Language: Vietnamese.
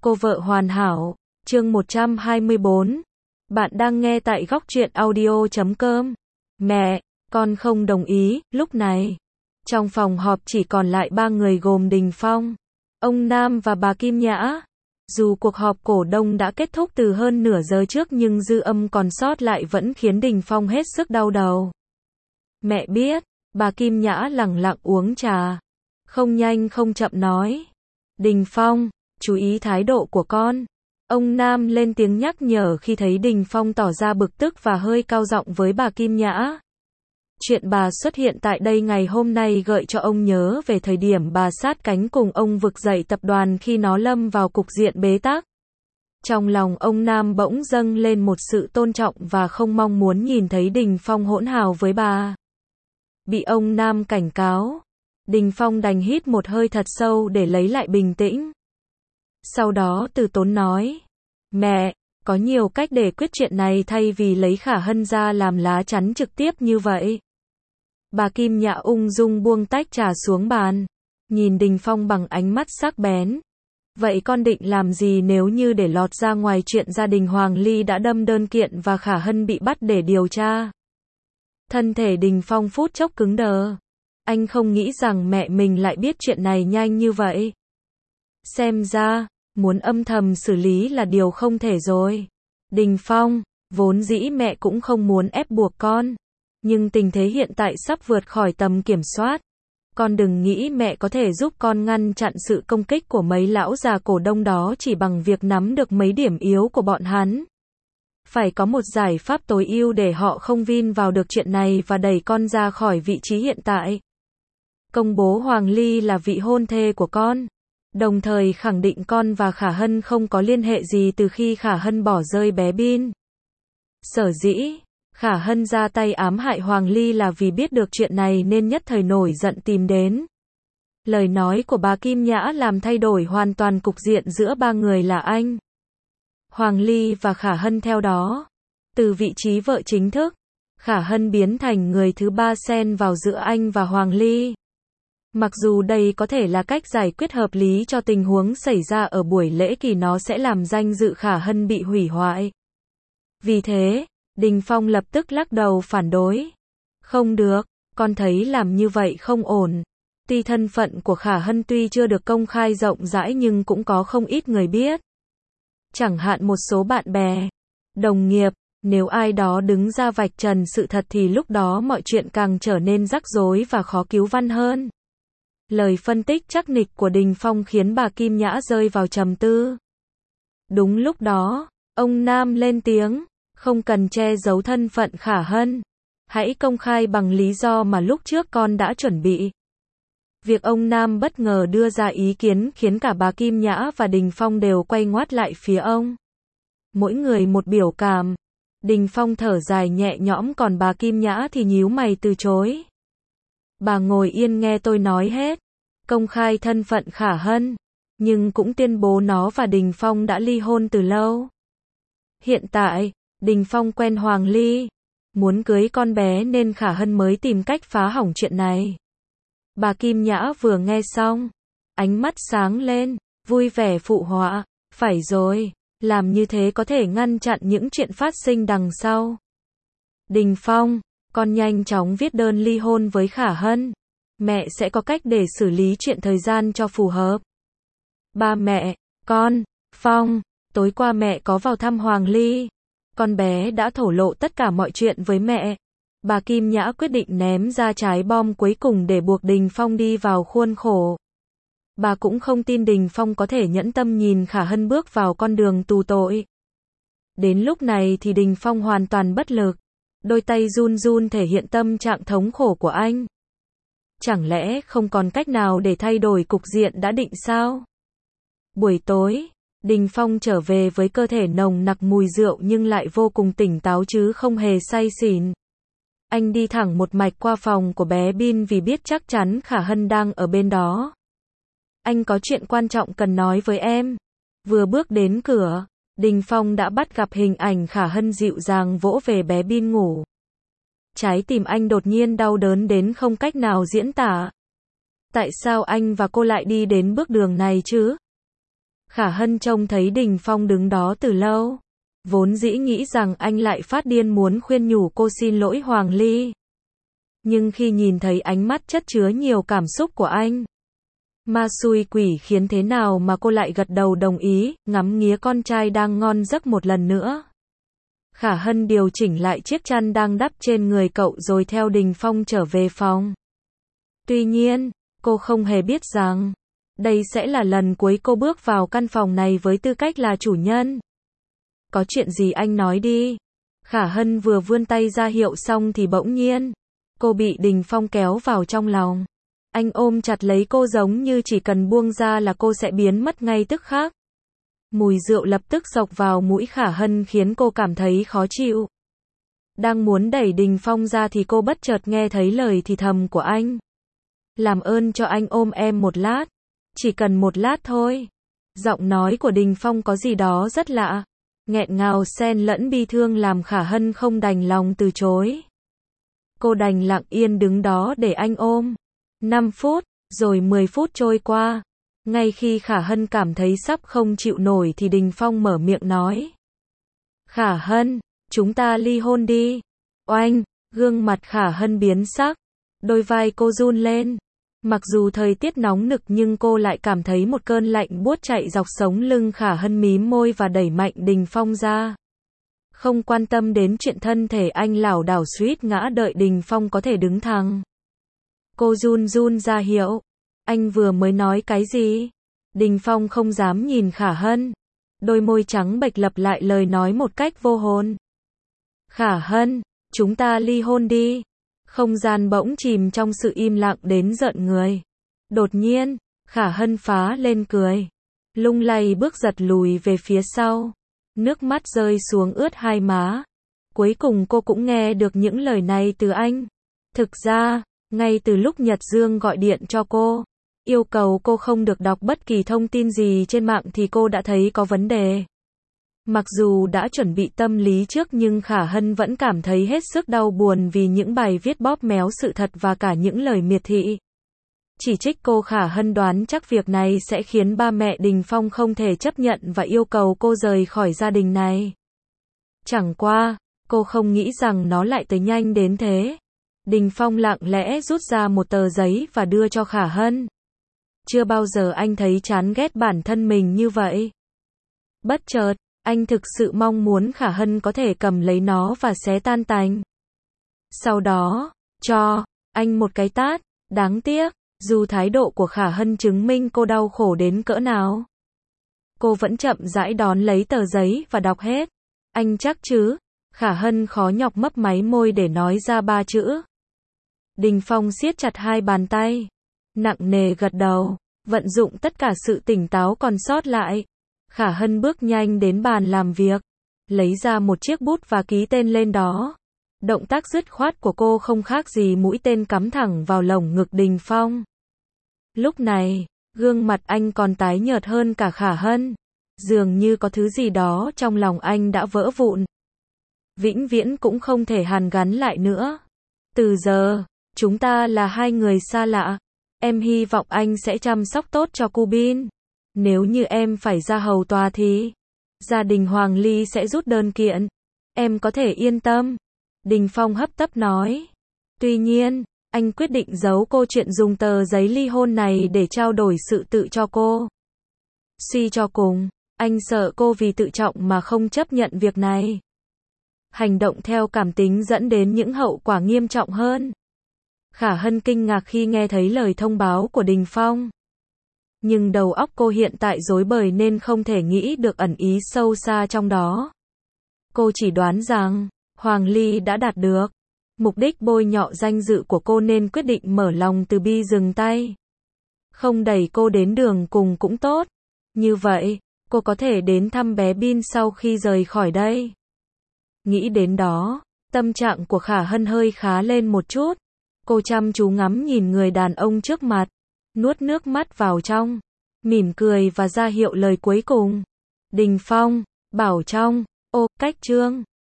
Cô vợ hoàn hảo, chương 124. Bạn đang nghe tại góc truyện audio.com. Mẹ, con không đồng ý. Lúc này, trong phòng họp chỉ còn lại 3 người gồm Đình Phong, ông Nam và bà Kim Nhã. Dù cuộc họp cổ đông đã kết thúc từ hơn nửa giờ trước nhưng dư âm còn sót lại vẫn khiến Đình Phong hết sức đau đầu. Mẹ biết, bà Kim Nhã lẳng lặng uống trà. Không nhanh không chậm nói. Đình Phong, chú ý thái độ của con. Ông Nam lên tiếng nhắc nhở khi thấy Đình Phong tỏ ra bực tức và hơi cao giọng với bà Kim Nhã. Chuyện bà xuất hiện tại đây ngày hôm nay gợi cho ông nhớ về thời điểm bà sát cánh cùng ông vực dậy tập đoàn khi nó lâm vào cục diện bế tắc. Trong lòng ông Nam bỗng dâng lên một sự tôn trọng và không mong muốn nhìn thấy Đình Phong hỗn hào với bà. Bị ông Nam cảnh cáo, Đình Phong đành hít một hơi thật sâu để lấy lại bình tĩnh. Sau đó từ tốn nói, mẹ, có nhiều cách để quyết chuyện này thay vì lấy Khả Hân ra làm lá chắn trực tiếp như vậy. Bà Kim Nhã ung dung buông tách trà xuống bàn, nhìn Đình Phong bằng ánh mắt sắc bén. Vậy con định làm gì nếu như để lọt ra ngoài chuyện gia đình Hoàng Ly đã đâm đơn kiện và Khả Hân bị bắt để điều tra? Thân thể Đình Phong phút chốc cứng đờ. Anh không nghĩ rằng mẹ mình lại biết chuyện này nhanh như vậy. Xem ra, muốn âm thầm xử lý là điều không thể rồi. Đình Phong, vốn dĩ mẹ cũng không muốn ép buộc con. Nhưng tình thế hiện tại sắp vượt khỏi tầm kiểm soát. Con đừng nghĩ mẹ có thể giúp con ngăn chặn sự công kích của mấy lão già cổ đông đó chỉ bằng việc nắm được mấy điểm yếu của bọn hắn. Phải có một giải pháp tối ưu để họ không vin vào được chuyện này và đẩy con ra khỏi vị trí hiện tại. Công bố Hoàng Ly là vị hôn thê của con. Đồng thời khẳng định con và Khả Hân không có liên hệ gì từ khi Khả Hân bỏ rơi bé Bin. Sở dĩ Khả Hân ra tay ám hại Hoàng Ly là vì biết được chuyện này nên nhất thời nổi giận tìm đến. Lời nói của bà Kim Nhã làm thay đổi hoàn toàn cục diện giữa ba người là anh, Hoàng Ly và Khả Hân theo đó. Từ vị trí vợ chính thức, Khả Hân biến thành người thứ ba xen vào giữa anh và Hoàng Ly. Mặc dù đây có thể là cách giải quyết hợp lý cho tình huống xảy ra ở buổi lễ kỳ, nó sẽ làm danh dự Khả Hân bị hủy hoại. Vì thế, Đình Phong lập tức lắc đầu phản đối. Không được, con thấy làm như vậy không ổn. Tuy thân phận của Khả Hân tuy chưa được công khai rộng rãi nhưng cũng có không ít người biết. Chẳng hạn một số bạn bè, đồng nghiệp, nếu ai đó đứng ra vạch trần sự thật thì lúc đó mọi chuyện càng trở nên rắc rối và khó cứu vãn hơn. Lời phân tích chắc nịch của Đình Phong khiến bà Kim Nhã rơi vào trầm tư. Đúng lúc đó, ông Nam lên tiếng, không cần che giấu thân phận Khả Hân. Hãy công khai bằng lý do mà lúc trước con đã chuẩn bị. Việc ông Nam bất ngờ đưa ra ý kiến khiến cả bà Kim Nhã và Đình Phong đều quay ngoắt lại phía ông. Mỗi người một biểu cảm. Đình Phong thở dài nhẹ nhõm còn bà Kim Nhã thì nhíu mày từ chối. Bà ngồi yên nghe tôi nói hết. Công khai thân phận Khả Hân, nhưng cũng tuyên bố nó và Đình Phong đã ly hôn từ lâu. Hiện tại, Đình Phong quen Hoàng Ly, muốn cưới con bé nên Khả Hân mới tìm cách phá hỏng chuyện này. Bà Kim Nhã vừa nghe xong, ánh mắt sáng lên, vui vẻ phụ họa, phải rồi, làm như thế có thể ngăn chặn những chuyện phát sinh đằng sau. Đình Phong, con nhanh chóng viết đơn ly hôn với Khả Hân. Mẹ sẽ có cách để xử lý chuyện thời gian cho phù hợp. Ba mẹ, con, Phong, tối qua mẹ có vào thăm Hoàng Ly. Con bé đã thổ lộ tất cả mọi chuyện với mẹ. Bà Kim Nhã quyết định ném ra trái bom cuối cùng để buộc Đình Phong đi vào khuôn khổ. Bà cũng không tin Đình Phong có thể nhẫn tâm nhìn Khả Hân bước vào con đường tù tội. Đến lúc này thì Đình Phong hoàn toàn bất lực. Đôi tay run run thể hiện tâm trạng thống khổ của anh. Chẳng lẽ không còn cách nào để thay đổi cục diện đã định sao? Buổi tối, Đình Phong trở về với cơ thể nồng nặc mùi rượu nhưng lại vô cùng tỉnh táo chứ không hề say xỉn. Anh đi thẳng một mạch qua phòng của bé Bin vì biết chắc chắn Khả Hân đang ở bên đó. Anh có chuyện quan trọng cần nói với em. Vừa bước đến cửa, Đình Phong đã bắt gặp hình ảnh Khả Hân dịu dàng vỗ về bé Bin ngủ. Trái tim anh đột nhiên đau đớn đến không cách nào diễn tả. Tại sao anh và cô lại đi đến bước đường này chứ? Khả Hân trông thấy Đình Phong đứng đó từ lâu. Vốn dĩ nghĩ rằng anh lại phát điên muốn khuyên nhủ cô xin lỗi Hoàng Ly. Nhưng khi nhìn thấy ánh mắt chất chứa nhiều cảm xúc của anh, ma xui quỷ khiến thế nào mà cô lại gật đầu đồng ý, ngắm nghía con trai đang ngon giấc một lần nữa. Khả Hân điều chỉnh lại chiếc chăn đang đắp trên người cậu rồi theo Đình Phong trở về phòng. Tuy nhiên, cô không hề biết rằng, đây sẽ là lần cuối cô bước vào căn phòng này với tư cách là chủ nhân. Có chuyện gì anh nói đi. Khả Hân vừa vươn tay ra hiệu xong thì bỗng nhiên, cô bị Đình Phong kéo vào trong lòng. Anh ôm chặt lấy cô giống như chỉ cần buông ra là cô sẽ biến mất ngay tức khắc. Mùi rượu lập tức xộc vào mũi Khả Hân khiến cô cảm thấy khó chịu. Đang muốn đẩy Đình Phong ra thì cô bất chợt nghe thấy lời thì thầm của anh. Làm ơn cho anh ôm em một lát. Chỉ cần một lát thôi. Giọng nói của Đình Phong có gì đó rất lạ. Nghẹn ngào xen lẫn bi thương làm Khả Hân không đành lòng từ chối. Cô đành lặng yên đứng đó để anh ôm. 5 phút, rồi 10 phút trôi qua. Ngay khi Khả Hân cảm thấy sắp không chịu nổi thì Đình Phong mở miệng nói. Khả Hân, chúng ta ly hôn đi. Oanh, gương mặt Khả Hân biến sắc. Đôi vai cô run lên. Mặc dù thời tiết nóng nực nhưng cô lại cảm thấy một cơn lạnh buốt chạy dọc sống lưng. Khả Hân mím môi và đẩy mạnh Đình Phong ra. Không quan tâm đến chuyện thân thể anh lảo đảo suýt ngã đợi Đình Phong có thể đứng thẳng. Cô run run ra hiệu. Anh vừa mới nói cái gì? Đình Phong không dám nhìn Khả Hân. Đôi môi trắng bệch lặp lại lời nói một cách vô hồn. Khả Hân, chúng ta ly hôn đi. Không gian bỗng chìm trong sự im lặng đến rợn người. Đột nhiên, Khả Hân phá lên cười. Lung lay bước giật lùi về phía sau. Nước mắt rơi xuống ướt hai má. Cuối cùng cô cũng nghe được những lời này từ anh. Thực ra, ngay từ lúc Nhật Dương gọi điện cho cô, yêu cầu cô không được đọc bất kỳ thông tin gì trên mạng thì cô đã thấy có vấn đề. Mặc dù đã chuẩn bị tâm lý trước nhưng Khả Hân vẫn cảm thấy hết sức đau buồn vì những bài viết bóp méo sự thật và cả những lời miệt thị. Chỉ trích cô. Khả Hân đoán chắc việc này sẽ khiến ba mẹ Đình Phong không thể chấp nhận và yêu cầu cô rời khỏi gia đình này. Chẳng qua, cô không nghĩ rằng nó lại tới nhanh đến thế. Đình Phong lặng lẽ rút ra một tờ giấy và đưa cho Khả Hân. Chưa bao giờ anh thấy chán ghét bản thân mình như vậy. Bất chợt, anh thực sự mong muốn Khả Hân có thể cầm lấy nó và xé tan tành. Sau đó, cho anh một cái tát. Đáng tiếc, dù thái độ của Khả Hân chứng minh cô đau khổ đến cỡ nào, cô vẫn chậm rãi đón lấy tờ giấy và đọc hết. Anh chắc chứ? Khả Hân khó nhọc mấp máy môi để nói ra 3 chữ. Đình Phong siết chặt hai bàn tay, nặng nề gật đầu, vận dụng tất cả sự tỉnh táo còn sót lại. Khả Hân bước nhanh đến bàn làm việc, lấy ra một chiếc bút và ký tên lên đó. Động tác dứt khoát của cô không khác gì mũi tên cắm thẳng vào lồng ngực Đình Phong. Lúc này, gương mặt anh còn tái nhợt hơn cả Khả Hân. Dường như có thứ gì đó trong lòng anh đã vỡ vụn. Vĩnh viễn cũng không thể hàn gắn lại nữa. Từ giờ, chúng ta là hai người xa lạ. Em hy vọng anh sẽ chăm sóc tốt cho cô Bin. Nếu như em phải ra hầu tòa thì gia đình Hoàng Ly sẽ rút đơn kiện. Em có thể yên tâm. Đình Phong hấp tấp nói. Tuy nhiên, anh quyết định giấu cô chuyện dùng tờ giấy ly hôn này để trao đổi sự tự cho cô. Suy cho cùng, anh sợ cô vì tự trọng mà không chấp nhận việc này. Hành động theo cảm tính dẫn đến những hậu quả nghiêm trọng hơn. Khả Hân kinh ngạc khi nghe thấy lời thông báo của Đình Phong. Nhưng đầu óc cô hiện tại rối bời nên không thể nghĩ được ẩn ý sâu xa trong đó. Cô chỉ đoán rằng, Hoàng Ly đã đạt được mục đích bôi nhọ danh dự của cô nên quyết định mở lòng từ bi dừng tay. Không đẩy cô đến đường cùng cũng tốt. Như vậy, cô có thể đến thăm bé Bin sau khi rời khỏi đây. Nghĩ đến đó, tâm trạng của Khả Hân hơi khá lên một chút. Cô chăm chú ngắm nhìn người đàn ông trước mặt, nuốt nước mắt vào trong, mỉm cười và ra hiệu lời cuối cùng. Đình Phong, bảo trong, cách chương.